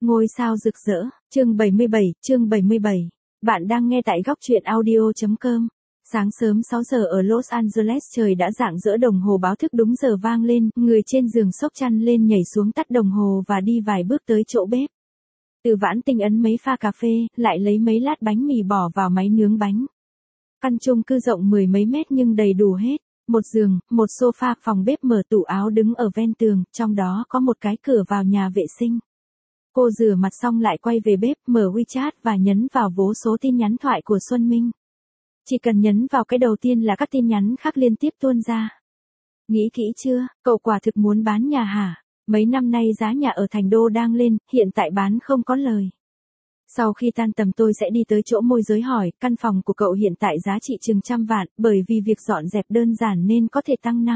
Ngôi sao rực rỡ, chương 77. Bạn đang nghe tại góc truyện audio.com. Sáng sớm 6 giờ ở Los Angeles, trời đã rạng rỡ, đồng hồ báo thức đúng giờ vang lên, người trên giường xốc chăn lên nhảy xuống tắt đồng hồ và đi vài bước tới chỗ bếp. Từ Vãn Tinh ấn mấy pha cà phê, lại lấy mấy lát bánh mì bỏ vào máy nướng bánh. Căn chung cư rộng mười mấy mét nhưng đầy đủ hết. Một giường, một sofa, phòng bếp, mở tủ áo đứng ở ven tường, trong đó có một cái cửa vào nhà vệ sinh. Cô rửa mặt xong lại quay về bếp, mở WeChat và nhấn vào vô số tin nhắn thoại của Xuân Minh. Chỉ cần nhấn vào cái đầu tiên là các tin nhắn khác liên tiếp tuôn ra. Nghĩ kỹ chưa, cậu quả thực muốn bán nhà hả? Mấy năm nay giá nhà ở Thành Đô đang lên, hiện tại bán không có lời. Sau khi tan tầm tôi sẽ đi tới chỗ môi giới hỏi, căn phòng của cậu hiện tại giá trị chừng 100 vạn, bởi vì việc dọn dẹp đơn giản nên có thể tăng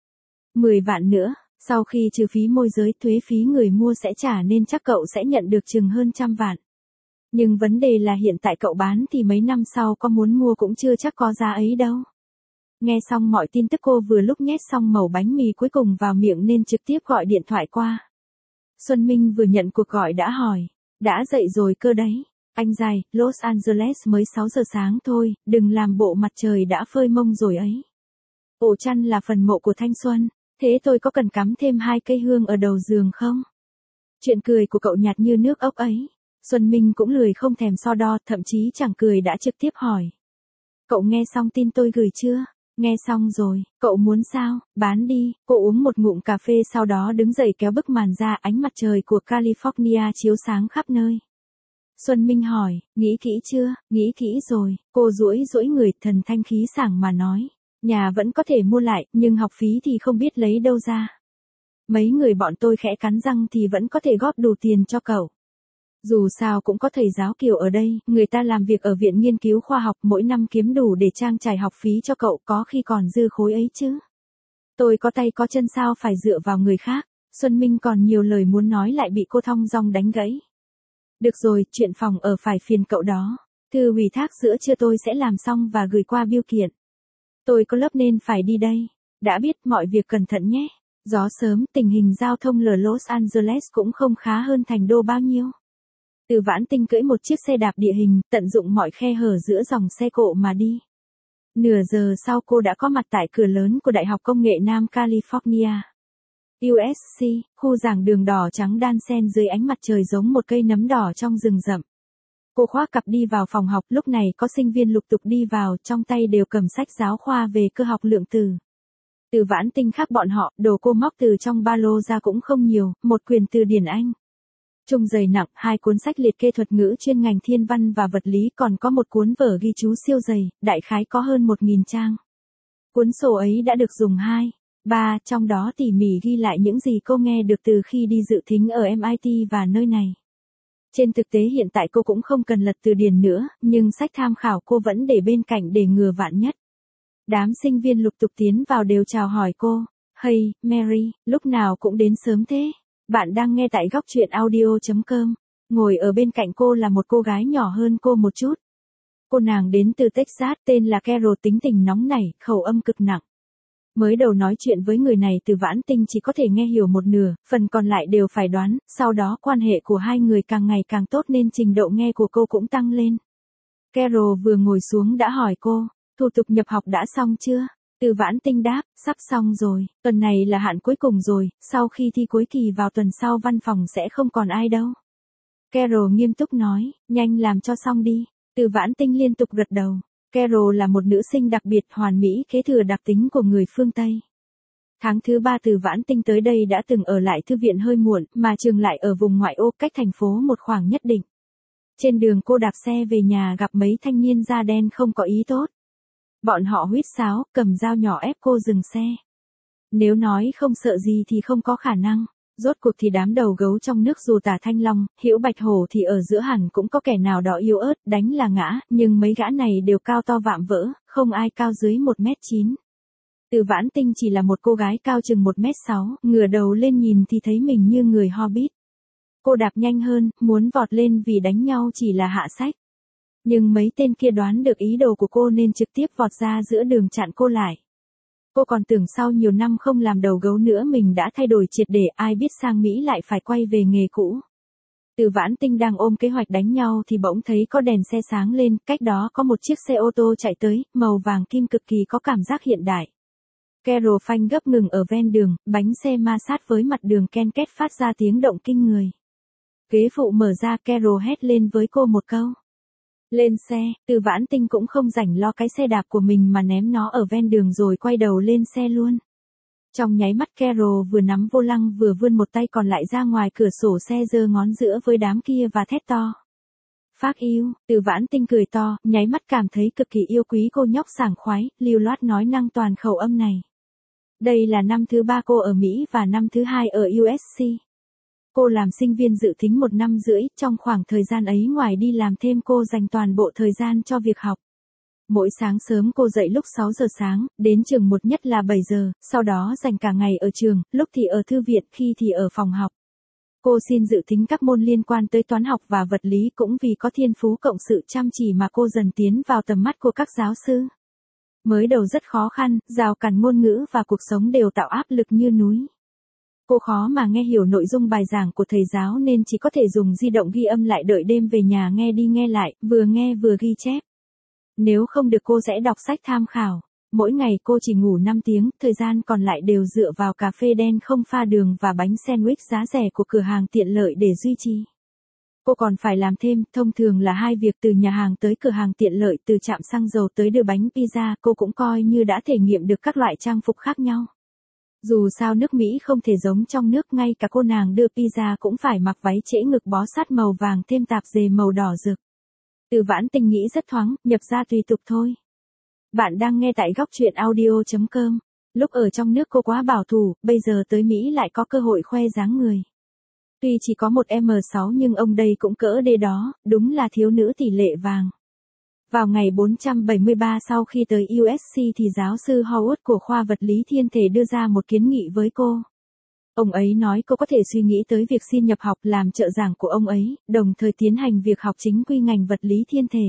10 vạn nữa. Sau khi trừ phí môi giới, thuế phí người mua sẽ trả nên chắc cậu sẽ nhận được chừng hơn 100 vạn. Nhưng vấn đề là hiện tại cậu bán thì mấy năm sau có muốn mua cũng chưa chắc có giá ấy đâu. Nghe xong mọi tin tức, cô vừa lúc nhét xong mẩu bánh mì cuối cùng vào miệng nên trực tiếp gọi điện thoại qua. Xuân Minh vừa nhận cuộc gọi đã hỏi, đã dậy rồi cơ đấy. Anh dài, Los Angeles mới 6 giờ sáng thôi, đừng làm bộ mặt trời đã phơi mông rồi ấy. Ổ chăn là phần mộ của thanh xuân. Thế tôi có cần cắm thêm 2 cây hương ở đầu giường không? Chuyện cười của cậu nhạt như nước ốc ấy. Xuân Minh cũng lười không thèm so đo, thậm chí chẳng cười đã trực tiếp hỏi. Cậu nghe xong tin tôi gửi chưa? Nghe xong rồi, cậu muốn sao? Bán đi. Cô uống một ngụm cà phê sau đó đứng dậy kéo bức màn ra, ánh mặt trời của California chiếu sáng khắp nơi. Xuân Minh hỏi, nghĩ kỹ chưa? Nghĩ kỹ rồi. Cô duỗi người, thần thanh khí sảng mà nói. Nhà vẫn có thể mua lại, nhưng học phí thì không biết lấy đâu ra. Mấy người bọn tôi khẽ cắn răng thì vẫn có thể góp đủ tiền cho cậu. Dù sao cũng có thầy giáo Kiều ở đây, người ta làm việc ở viện nghiên cứu khoa học, mỗi năm kiếm đủ để trang trải học phí cho cậu, có khi còn dư khối ấy chứ. Tôi có tay có chân sao phải dựa vào người khác. Xuân Minh còn nhiều lời muốn nói lại bị cô thong dong đánh gãy. Được rồi, chuyện phòng ở phải phiền cậu đó. Thư ủy thác giữa trưa tôi sẽ làm xong và gửi qua bưu kiện. Tôi có lớp nên phải đi đây. Đã biết, mọi việc cẩn thận nhé. Gió sớm, tình hình giao thông ở Los Angeles cũng không khá hơn Thành Đô bao nhiêu. Từ Vãn Tinh cưỡi một chiếc xe đạp địa hình, tận dụng mọi khe hở giữa dòng xe cộ mà đi. Nửa giờ sau cô đã có mặt tại cửa lớn của Đại học Công nghệ Nam California. USC, khu giảng đường đỏ trắng đan xen dưới ánh mặt trời giống một cây nấm đỏ trong rừng rậm. Cô khoác cặp đi vào phòng học, lúc này có sinh viên lục tục đi vào, trong tay đều cầm sách giáo khoa về cơ học lượng tử. Từ Vãn Tinh khác bọn họ, đồ cô móc từ trong ba lô ra cũng không nhiều, một quyển từ điển Anh. Chung dày nặng, 2 cuốn sách liệt kê thuật ngữ chuyên ngành thiên văn và vật lý, còn có một cuốn vở ghi chú siêu dày, đại khái có hơn 1000 trang. Cuốn sổ ấy đã được dùng 3, trong đó tỉ mỉ ghi lại những gì cô nghe được từ khi đi dự thính ở MIT và nơi này. Trên thực tế hiện tại cô cũng không cần lật từ điển nữa, nhưng sách tham khảo cô vẫn để bên cạnh để ngừa vạn nhất. Đám sinh viên lục tục tiến vào đều chào hỏi cô. Hey, Mary, lúc nào cũng đến sớm thế. Bạn đang nghe tại góc truyện audio.com. Ngồi ở bên cạnh cô là một cô gái nhỏ hơn cô một chút. Cô nàng đến từ Texas, tên là Carol, tính tình nóng nảy, khẩu âm cực nặng. Mới đầu nói chuyện với người này Từ Vãn Tinh chỉ có thể nghe hiểu một nửa, phần còn lại đều phải đoán, sau đó quan hệ của hai người càng ngày càng tốt nên trình độ nghe của cô cũng tăng lên. Carol vừa ngồi xuống đã hỏi cô, thủ tục nhập học đã xong chưa? Từ Vãn Tinh đáp, sắp xong rồi, tuần này là hạn cuối cùng rồi, sau khi thi cuối kỳ vào tuần sau văn phòng sẽ không còn ai đâu. Carol nghiêm túc nói, nhanh làm cho xong đi. Từ Vãn Tinh liên tục gật đầu. Carol là một nữ sinh đặc biệt, hoàn mỹ, kế thừa đặc tính của người phương Tây. Tháng thứ 3 Từ Vãn Tinh tới đây đã từng ở lại thư viện hơi muộn, mà trường lại ở vùng ngoại ô cách thành phố một khoảng nhất định. Trên đường cô đạp xe về nhà gặp mấy thanh niên da đen không có ý tốt. Bọn họ huýt sáo, cầm dao nhỏ ép cô dừng xe. Nếu nói không sợ gì thì không có khả năng. Rốt cuộc thì đám đầu gấu trong nước dù tả thanh long, hữu bạch hổ thì ở giữa hẳn cũng có kẻ nào đó yếu ớt, đánh là ngã, nhưng mấy gã này đều cao to vạm vỡ, không ai cao dưới 1m9. Từ Vãn Tinh chỉ là một cô gái cao chừng 1m6, ngửa đầu lên nhìn thì thấy mình như người Hobbit. Cô đạp nhanh hơn, muốn vọt lên vì đánh nhau chỉ là hạ sách. Nhưng mấy tên kia đoán được ý đồ của cô nên trực tiếp vọt ra giữa đường chặn cô lại. Cô còn tưởng sau nhiều năm không làm đầu gấu nữa mình đã thay đổi triệt để, ai biết sang Mỹ lại phải quay về nghề cũ. Từ Vãn Tinh đang ôm kế hoạch đánh nhau thì bỗng thấy có đèn xe sáng lên, cách đó có một chiếc xe ô tô chạy tới, màu vàng kim cực kỳ có cảm giác hiện đại. Carol phanh gấp ngừng ở ven đường, bánh xe ma sát với mặt đường ken két phát ra tiếng động kinh người. Ghế phụ mở ra, Carol hét lên với cô một câu. Lên xe, Từ Vãn Tinh cũng không rảnh lo cái xe đạp của mình mà ném nó ở ven đường rồi quay đầu lên xe luôn. Trong nháy mắt Carol vừa nắm vô lăng vừa vươn một tay còn lại ra ngoài cửa sổ xe giơ ngón giữa với đám kia và thét to. Phác yêu, Từ Vãn Tinh cười to, nháy mắt cảm thấy cực kỳ yêu quý cô nhóc sảng khoái, lưu loát nói năng toàn khẩu âm này. Đây là năm thứ 3 cô ở Mỹ và năm thứ 2 ở USC. Cô làm sinh viên dự tính 1 năm rưỡi, trong khoảng thời gian ấy ngoài đi làm thêm cô dành toàn bộ thời gian cho việc học. Mỗi sáng sớm cô dậy lúc 6 giờ sáng, đến trường một nhất là 7 giờ, sau đó dành cả ngày ở trường, lúc thì ở thư viện, khi thì ở phòng học. Cô xin dự tính các môn liên quan tới toán học và vật lý cũng vì có thiên phú cộng sự chăm chỉ mà cô dần tiến vào tầm mắt của các giáo sư. Mới đầu rất khó khăn, rào cản ngôn ngữ và cuộc sống đều tạo áp lực như núi. Cô khó mà nghe hiểu nội dung bài giảng của thầy giáo nên chỉ có thể dùng di động ghi âm lại, đợi đêm về nhà nghe đi nghe lại, vừa nghe vừa ghi chép. Nếu không được cô sẽ đọc sách tham khảo. Mỗi ngày cô chỉ ngủ 5 tiếng, thời gian còn lại đều dựa vào cà phê đen không pha đường và bánh sandwich giá rẻ của cửa hàng tiện lợi để duy trì. Cô còn phải làm thêm, thông thường là 2 việc, từ nhà hàng tới cửa hàng tiện lợi, từ trạm xăng dầu tới đưa bánh pizza, cô cũng coi như đã thể nghiệm được các loại trang phục khác nhau. Dù sao nước Mỹ không thể giống trong nước, ngay cả cô nàng đưa pizza cũng phải mặc váy trễ ngực bó sát màu vàng thêm tạp dề màu đỏ rực. Từ Vãn Tinh nghĩ rất thoáng, nhập ra tùy tục thôi. Bạn đang nghe tại góc truyện audio.com. Lúc ở trong nước cô quá bảo thủ, bây giờ tới Mỹ lại có cơ hội khoe dáng người. Tuy chỉ có một M6 nhưng ông đây cũng cỡ D đó, đúng là thiếu nữ tỷ lệ vàng. Vào ngày 473 sau khi tới USC thì giáo sư Howard của khoa vật lý thiên thể đưa ra một kiến nghị với cô. Ông ấy nói cô có thể suy nghĩ tới việc xin nhập học làm trợ giảng của ông ấy, đồng thời tiến hành việc học chính quy ngành vật lý thiên thể.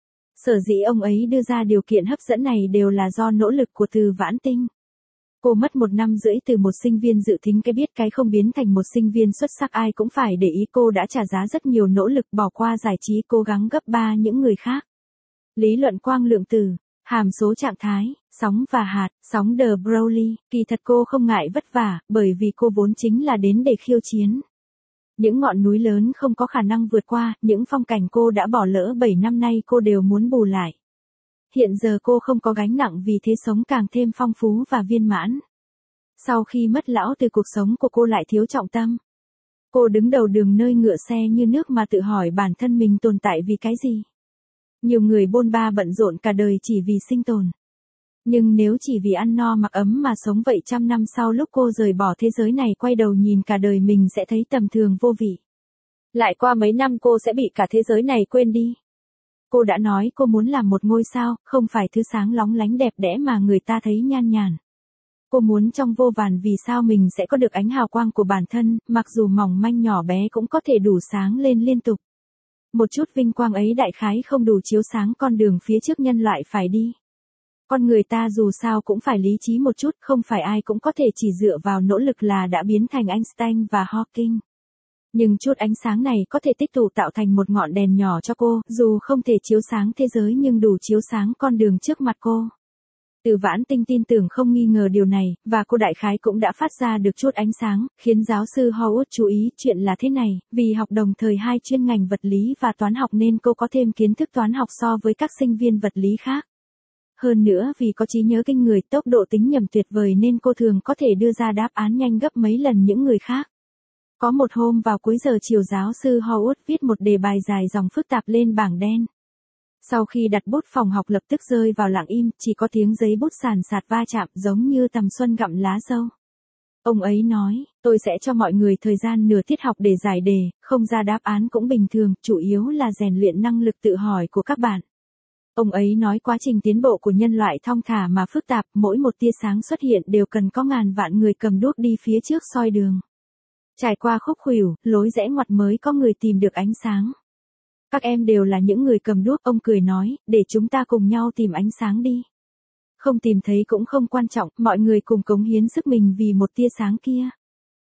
Sở dĩ ông ấy đưa ra điều kiện hấp dẫn này đều là do nỗ lực của Từ Vãn Tinh. Cô mất 1 năm rưỡi từ một sinh viên dự tính cái biết cái không biến thành một sinh viên xuất sắc ai cũng phải để ý. Cô đã trả giá rất nhiều nỗ lực, bỏ qua giải trí, cố gắng gấp 3 những người khác. Lý luận quang lượng tử, hàm số trạng thái, sóng và hạt, sóng de Broglie, kỳ thật cô không ngại vất vả, bởi vì cô vốn chính là đến để khiêu chiến. Những ngọn núi lớn không có khả năng vượt qua, những phong cảnh cô đã bỏ lỡ 7 năm nay cô đều muốn bù lại. Hiện giờ cô không có gánh nặng vì thế sống càng thêm phong phú và viên mãn. Sau khi mất lão từ cuộc sống của cô lại thiếu trọng tâm. Cô đứng đầu đường nơi ngựa xe như nước mà tự hỏi bản thân mình tồn tại vì cái gì. Nhiều người bôn ba bận rộn cả đời chỉ vì sinh tồn. Nhưng nếu chỉ vì ăn no mặc ấm mà sống vậy, 100 năm sau lúc cô rời bỏ thế giới này quay đầu nhìn cả đời mình sẽ thấy tầm thường vô vị. Lại qua mấy năm cô sẽ bị cả thế giới này quên đi. Cô đã nói cô muốn làm một ngôi sao, không phải thứ sáng lóng lánh đẹp đẽ mà người ta thấy nhan nhản. Cô muốn trong vô vàn vì sao mình sẽ có được ánh hào quang của bản thân, mặc dù mỏng manh nhỏ bé cũng có thể đủ sáng lên liên tục. Một chút vinh quang ấy đại khái không đủ chiếu sáng con đường phía trước nhân loại phải đi. Con người ta dù sao cũng phải lý trí một chút, không phải ai cũng có thể chỉ dựa vào nỗ lực là đã biến thành Einstein và Hawking. Nhưng chút ánh sáng này có thể tích tụ tạo thành một ngọn đèn nhỏ cho cô, dù không thể chiếu sáng thế giới nhưng đủ chiếu sáng con đường trước mặt cô. Từ Vãn Tinh tin tưởng không nghi ngờ điều này, và cô đại khái cũng đã phát ra được chút ánh sáng, khiến giáo sư Howard chú ý. Chuyện là thế này, vì học đồng thời 2 chuyên ngành vật lý và toán học nên cô có thêm kiến thức toán học so với các sinh viên vật lý khác. Hơn nữa vì có trí nhớ kinh người, tốc độ tính nhẩm tuyệt vời nên cô thường có thể đưa ra đáp án nhanh gấp mấy lần những người khác. Có một hôm vào cuối giờ chiều giáo sư Howard viết một đề bài dài dòng phức tạp lên bảng đen. Sau khi đặt bút phòng học lập tức rơi vào lặng im, chỉ có tiếng giấy bút sàn sạt va chạm giống như tầm xuân gặm lá dâu. Ông ấy nói, tôi sẽ cho mọi người thời gian nửa tiết học để giải đề, không ra đáp án cũng bình thường, chủ yếu là rèn luyện năng lực tự hỏi của các bạn. Ông ấy nói quá trình tiến bộ của nhân loại thong thả mà phức tạp, mỗi một tia sáng xuất hiện đều cần có ngàn vạn người cầm đuốc đi phía trước soi đường. Trải qua khúc khuỷu, lối rẽ ngoặt mới có người tìm được ánh sáng. Các em đều là những người cầm đuốc, ông cười nói, để chúng ta cùng nhau tìm ánh sáng đi. Không tìm thấy cũng không quan trọng, mọi người cùng cống hiến sức mình vì một tia sáng kia.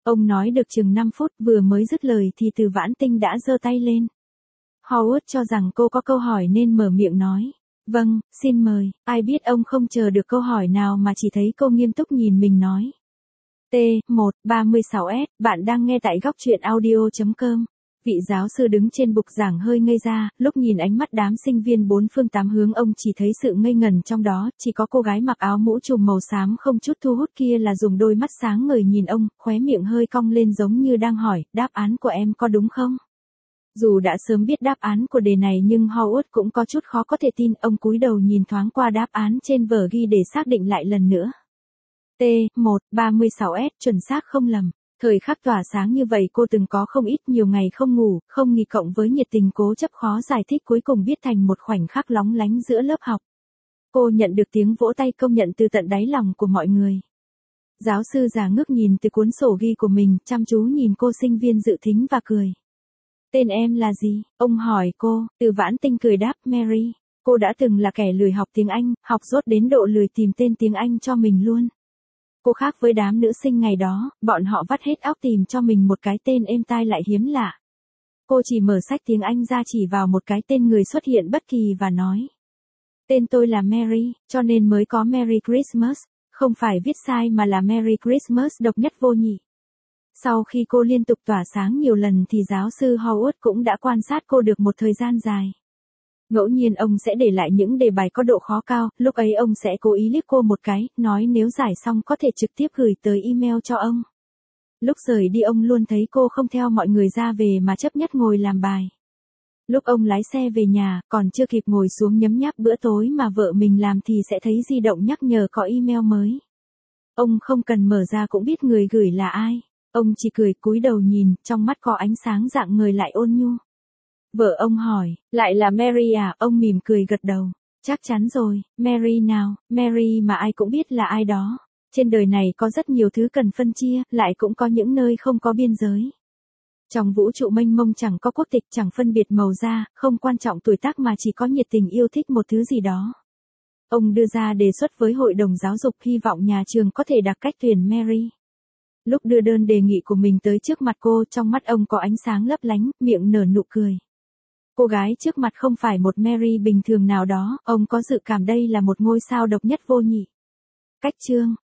Ông nói được chừng 5 phút, vừa mới dứt lời thì Từ Vãn Tinh đã giơ tay lên. Howard cho rằng cô có câu hỏi nên mở miệng nói. Vâng, xin mời. Ai biết ông không chờ được câu hỏi nào mà chỉ thấy cô nghiêm túc nhìn mình nói. T136S, bạn đang nghe tại góc truyện audio.com. Vị giáo sư đứng trên bục giảng hơi ngây ra, lúc nhìn ánh mắt đám sinh viên bốn phương tám hướng ông chỉ thấy sự ngây ngần trong đó, chỉ có cô gái mặc áo mũ trùm màu xám không chút thu hút kia là dùng đôi mắt sáng ngời nhìn ông, khóe miệng hơi cong lên giống như đang hỏi, đáp án của em có đúng không? Dù đã sớm biết đáp án của đề này nhưng Howard cũng có chút khó có thể tin, ông cúi đầu nhìn thoáng qua đáp án trên vở ghi để xác định lại lần nữa. T136S, chuẩn xác không lầm. Thời khắc tỏa sáng như vậy cô từng có không ít, nhiều ngày không ngủ, không nghỉ cộng với nhiệt tình cố chấp khó giải thích cuối cùng viết thành một khoảnh khắc lóng lánh giữa lớp học. Cô nhận được tiếng vỗ tay công nhận từ tận đáy lòng của mọi người. Giáo sư già ngước nhìn từ cuốn sổ ghi của mình, chăm chú nhìn cô sinh viên dự thính và cười. Tên em là gì? Ông hỏi cô. Từ Vãn Tinh cười đáp, Mary. Cô đã từng là kẻ lười học tiếng Anh, học dốt đến độ lười tìm tên tiếng Anh cho mình luôn. Cô khác với đám nữ sinh ngày đó, bọn họ vắt hết óc tìm cho mình một cái tên êm tai lại hiếm lạ. Cô chỉ mở sách tiếng Anh ra chỉ vào một cái tên người xuất hiện bất kỳ và nói. Tên tôi là Mary, cho nên mới có Merry Christmas, không phải viết sai mà là Merry Christmas độc nhất vô nhị. Sau khi cô liên tục tỏa sáng nhiều lần thì giáo sư Howard cũng đã quan sát cô được một thời gian dài. Ngẫu nhiên ông sẽ để lại những đề bài có độ khó cao, lúc ấy ông sẽ cố ý liếc cô một cái, nói nếu giải xong có thể trực tiếp gửi tới email cho ông. Lúc rời đi ông luôn thấy cô không theo mọi người ra về mà chấp nhất ngồi làm bài. Lúc ông lái xe về nhà, còn chưa kịp ngồi xuống nhấm nháp bữa tối mà vợ mình làm thì sẽ thấy di động nhắc nhở có email mới. Ông không cần mở ra cũng biết người gửi là ai. Ông chỉ cười cúi đầu nhìn, trong mắt có ánh sáng dạng người lại ôn nhu. Vợ ông hỏi, lại là Mary à? Ông mỉm cười gật đầu. Chắc chắn rồi, Mary nào, Mary mà ai cũng biết là ai đó. Trên đời này có rất nhiều thứ cần phân chia, lại cũng có những nơi không có biên giới. Trong vũ trụ mênh mông chẳng có quốc tịch, chẳng phân biệt màu da, không quan trọng tuổi tác mà chỉ có nhiệt tình yêu thích một thứ gì đó. Ông đưa ra đề xuất với hội đồng giáo dục hy vọng nhà trường có thể đặc cách tuyển Mary. Lúc đưa đơn đề nghị của mình tới trước mặt cô, trong mắt ông có ánh sáng lấp lánh, miệng nở nụ cười. Cô gái trước mặt không phải một Mary bình thường nào đó, ông có dự cảm đây là một ngôi sao độc nhất vô nhị. Cách chương